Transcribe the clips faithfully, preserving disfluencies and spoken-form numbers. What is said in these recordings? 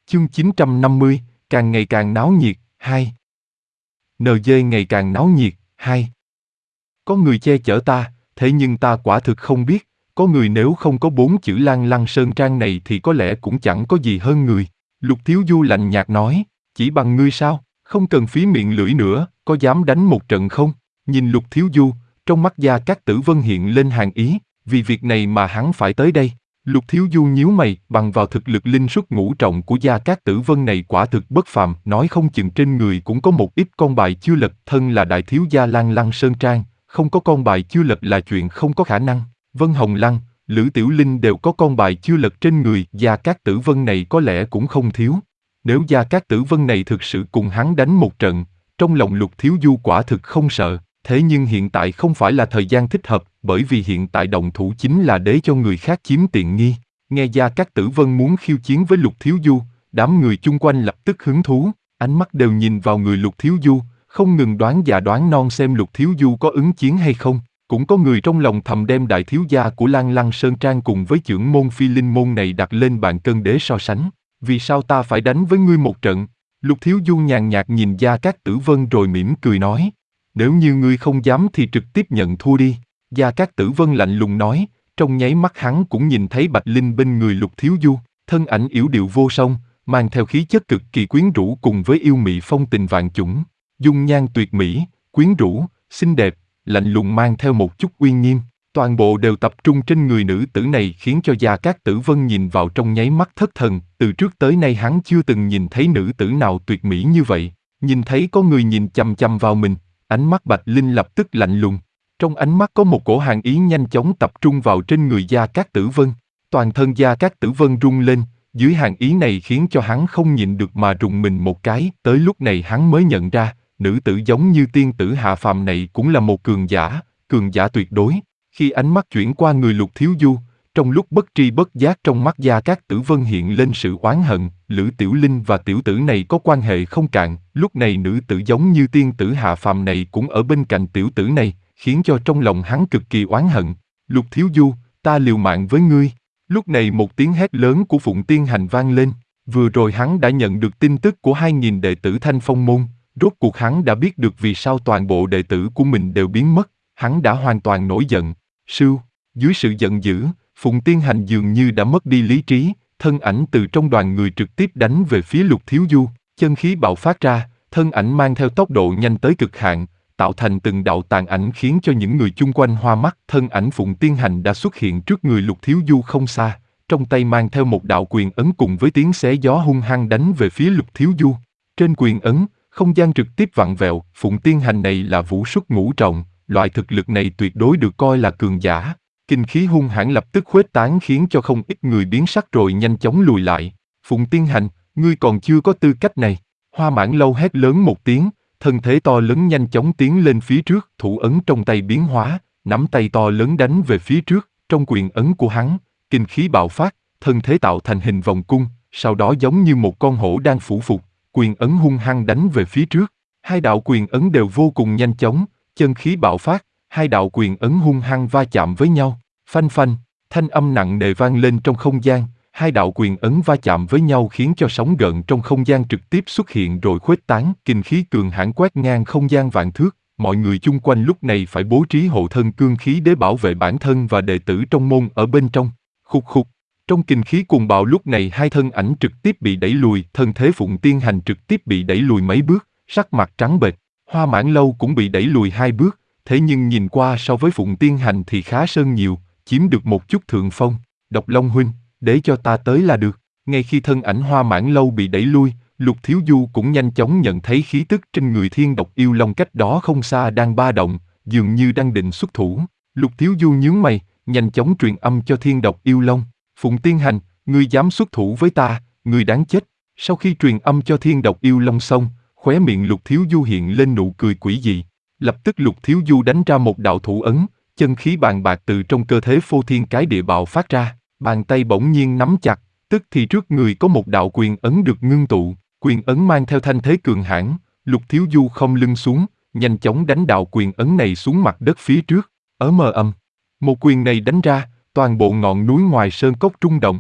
Chương chín trăm năm mươi, càng ngày càng náo nhiệt, hai. en giê ngày càng náo nhiệt, hai. Có người che chở ta, thế nhưng ta quả thực không biết, có người nếu không có bốn chữ Lan Lăng Sơn Trang này thì có lẽ cũng chẳng có gì hơn người. Lục Thiếu Du lạnh nhạt nói, chỉ bằng ngươi sao, không cần phí miệng lưỡi nữa, có dám đánh một trận không? Nhìn Lục Thiếu Du, trong mắt Gia Cát Tử Vân hiện lên hàn ý, vì việc này mà hắn phải tới đây. Lục Thiếu Du nhíu mày, bằng vào thực lực linh xuất ngũ trọng của Gia Cát Tử Vân này quả thực bất phàm, nói không chừng trên người cũng có một ít con bài chưa lật, thân là đại thiếu gia Lan Lăng Sơn Trang, không có con bài chưa lật là chuyện không có khả năng. Vân Hồng Lăng, Lữ Tiểu Linh đều có con bài chưa lật trên người, Gia Cát Tử Vân này có lẽ cũng không thiếu. Nếu Gia Cát Tử Vân này thực sự cùng hắn đánh một trận, trong lòng Lục Thiếu Du quả thực không sợ. Thế nhưng hiện tại không phải là thời gian thích hợp, bởi vì hiện tại động thủ chính là để cho người khác chiếm tiện nghi. Nghe Gia Cát Tử Vân muốn khiêu chiến với Lục Thiếu Du, đám người chung quanh lập tức hứng thú, ánh mắt đều nhìn vào người Lục Thiếu Du, không ngừng đoán già đoán non xem Lục Thiếu Du có ứng chiến hay không. Cũng có người trong lòng thầm đem đại thiếu gia của Lan Lăng Sơn Trang cùng với chưởng môn Phi Linh môn này đặt lên bàn cân để so sánh. Vì sao ta phải đánh với ngươi một trận? Lục Thiếu Du nhàn nhạt nhìn Gia Cát Tử Vân rồi mỉm cười nói. Nếu như ngươi không dám thì trực tiếp nhận thua đi. Gia Cát Tử Vân lạnh lùng nói, trong nháy mắt hắn cũng nhìn thấy Bạch Linh bên người Lục Thiếu Du, thân ảnh yểu điệu vô song, mang theo khí chất cực kỳ quyến rũ cùng với yêu mị phong tình vạn chủng, dung nhan tuyệt mỹ, quyến rũ, xinh đẹp, lạnh lùng mang theo một chút uy nghiêm, toàn bộ đều tập trung trên người nữ tử này khiến cho Gia Cát Tử Vân nhìn vào trong nháy mắt thất thần, từ trước tới nay hắn chưa từng nhìn thấy nữ tử nào tuyệt mỹ như vậy, nhìn thấy có người nhìn chằm chằm vào mình. Ánh mắt Bạch Linh lập tức lạnh lùng, trong ánh mắt có một cổ hàn ý nhanh chóng tập trung vào trên người Gia Cát Tử Vân. Toàn thân Gia Cát Tử Vân rung lên, dưới hàn ý này khiến cho hắn không nhịn được mà rùng mình một cái. Tới lúc này hắn mới nhận ra, nữ tử giống như tiên tử hạ phàm này cũng là một cường giả, cường giả tuyệt đối. Khi ánh mắt chuyển qua người Lục Thiếu Du, trong lúc bất tri bất giác trong mắt Gia Cát Tử Vân hiện lên sự oán hận, Lữ Tiểu Linh và tiểu tử này có quan hệ không cạn, lúc này nữ tử giống như tiên tử hạ phàm này cũng ở bên cạnh tiểu tử này, khiến cho trong lòng hắn cực kỳ oán hận. Lục Thiếu Du, ta liều mạng với ngươi. Lúc này một tiếng hét lớn của Phụng Tiên Hành vang lên, vừa rồi hắn đã nhận được tin tức của hai nghìn đệ tử Thanh Phong Môn, rốt cuộc hắn đã biết được vì sao toàn bộ đệ tử của mình đều biến mất, hắn đã hoàn toàn nổi giận. Sưu, dưới sự giận dữ, Phụng Tiên Hành dường như đã mất đi lý trí, thân ảnh từ trong đoàn người trực tiếp đánh về phía Lục Thiếu Du, chân khí bạo phát ra, thân ảnh mang theo tốc độ nhanh tới cực hạn, tạo thành từng đạo tàn ảnh khiến cho những người chung quanh hoa mắt. Thân ảnh Phụng Tiên Hành đã xuất hiện trước người Lục Thiếu Du không xa, trong tay mang theo một đạo quyền ấn cùng với tiếng xé gió hung hăng đánh về phía Lục Thiếu Du. Trên quyền ấn, không gian trực tiếp vặn vẹo. Phụng Tiên Hành này là vũ xuất ngũ trọng, loại thực lực này tuyệt đối được coi là cường giả. Kinh khí hung hãn lập tức khuếch tán khiến cho không ít người biến sắc rồi nhanh chóng lùi lại. Phụng Tiên Hành, ngươi còn chưa có tư cách này. Hoa Mãn Lâu hét lớn một tiếng, thân thế to lớn nhanh chóng tiến lên phía trước, thủ ấn trong tay biến hóa, nắm tay to lớn đánh về phía trước, trong quyền ấn của hắn, kinh khí bạo phát, thân thế tạo thành hình vòng cung, sau đó giống như một con hổ đang phủ phục, quyền ấn hung hăng đánh về phía trước. Hai đạo quyền ấn đều vô cùng nhanh chóng, chân khí bạo phát, hai đạo quyền ấn hung hăng va chạm với nhau, phanh phanh, thanh âm nặng nề vang lên trong không gian, hai đạo quyền ấn va chạm với nhau khiến cho sóng gợn trong không gian trực tiếp xuất hiện rồi khuếch tán, kinh khí cường hãn quét ngang không gian vạn thước, mọi người chung quanh lúc này phải bố trí hộ thân cương khí để bảo vệ bản thân và đệ tử trong môn ở bên trong. Khục khục, trong kinh khí cuồng bạo lúc này hai thân ảnh trực tiếp bị đẩy lùi, thân thế Phụng Tiên Hành trực tiếp bị đẩy lùi mấy bước, sắc mặt trắng bệch, Hoa Mãn Lâu cũng bị đẩy lùi hai bước, thế nhưng nhìn qua so với Phụng Tiên Hành thì khá sơn nhiều, chiếm được một chút thượng phong. Độc Long huynh, để cho ta tới là được. Ngay khi thân ảnh Hoa Mãn Lâu bị đẩy lui, Lục Thiếu Du cũng nhanh chóng nhận thấy khí tức trên người Thiên Độc Yêu Long cách đó không xa đang ba động, dường như đang định xuất thủ. Lục Thiếu Du nhướng mày, nhanh chóng truyền âm cho Thiên Độc Yêu Long. Phụng Tiên Hành, ngươi dám xuất thủ với ta, ngươi đáng chết. Sau khi truyền âm cho Thiên Độc Yêu Long xong, khóe miệng Lục Thiếu Du hiện lên nụ cười quỷ dị. Lập tức Lục Thiếu Du đánh ra một đạo thủ ấn, chân khí bàn bạc từ trong cơ thể phô thiên cái địa bạo phát ra, bàn tay bỗng nhiên nắm chặt, tức thì trước người có một đạo quyền ấn được ngưng tụ, quyền ấn mang theo thanh thế cường hãn. Lục Thiếu Du không lưng xuống, nhanh chóng đánh đạo quyền ấn này xuống mặt đất phía trước, ở mờ ầm. Một quyền này đánh ra, toàn bộ ngọn núi ngoài sơn cốc rung động.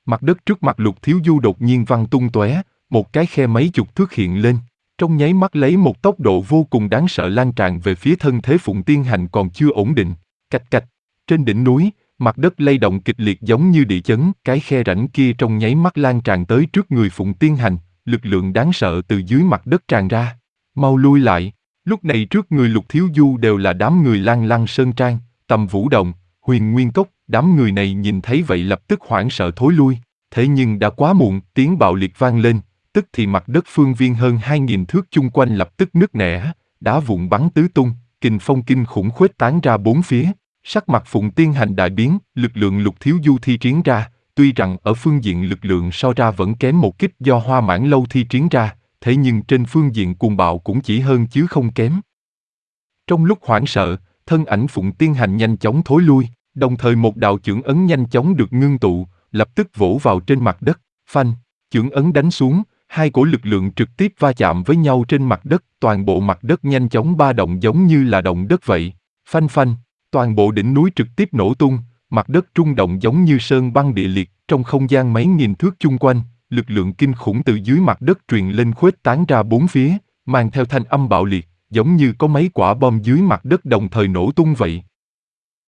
Mặt đất trước mặt Lục Thiếu Du đột nhiên văng tung tóe, một cái khe mấy chục thước hiện lên, trong nháy mắt lấy một tốc độ vô cùng đáng sợ lan tràn về phía thân thế Phụng Tiên Hành còn chưa ổn định. Cạch cạch, trên đỉnh núi, mặt đất lay động kịch liệt giống như địa chấn, cái khe rãnh kia trong nháy mắt lan tràn tới trước người Phụng Tiên Hành, lực lượng đáng sợ từ dưới mặt đất tràn ra. Mau lui lại, lúc này trước người Lục Thiếu Du đều là đám người Lan Lăng Sơn Trang, Tầm Vũ Động, Huyền Nguyên Cốc, đám người này nhìn thấy vậy lập tức hoảng sợ thối lui, thế nhưng đã quá muộn, tiếng bạo liệt vang lên, tức thì mặt đất phương viên hơn hai nghìn thước chung quanh lập tức nứt nẻ, đá vụn bắn tứ tung, kình phong kinh khủng khuếch tán ra bốn phía. Sắc mặt Phụng Tiên Hành đại biến, lực lượng Lục Thiếu Du thi triển ra, tuy rằng ở phương diện lực lượng so ra vẫn kém một kích do Hoa Mãn Lâu thi triển ra, thế nhưng trên phương diện cuồng bạo cũng chỉ hơn chứ không kém. Trong lúc hoảng sợ, thân ảnh Phụng Tiên Hành nhanh chóng thối lui, đồng thời một đạo chưởng ấn nhanh chóng được ngưng tụ, lập tức vỗ vào trên mặt đất, phanh, chưởng ấn đánh xuống, hai cổ lực lượng trực tiếp va chạm với nhau trên mặt đất, toàn bộ mặt đất nhanh chóng ba động giống như là động đất vậy, phanh phanh. Toàn bộ đỉnh núi trực tiếp nổ tung, mặt đất rung động giống như sơn băng địa liệt, trong không gian mấy nghìn thước chung quanh, lực lượng kinh khủng từ dưới mặt đất truyền lên khuếch tán ra bốn phía, mang theo thanh âm bạo liệt, giống như có mấy quả bom dưới mặt đất đồng thời nổ tung vậy.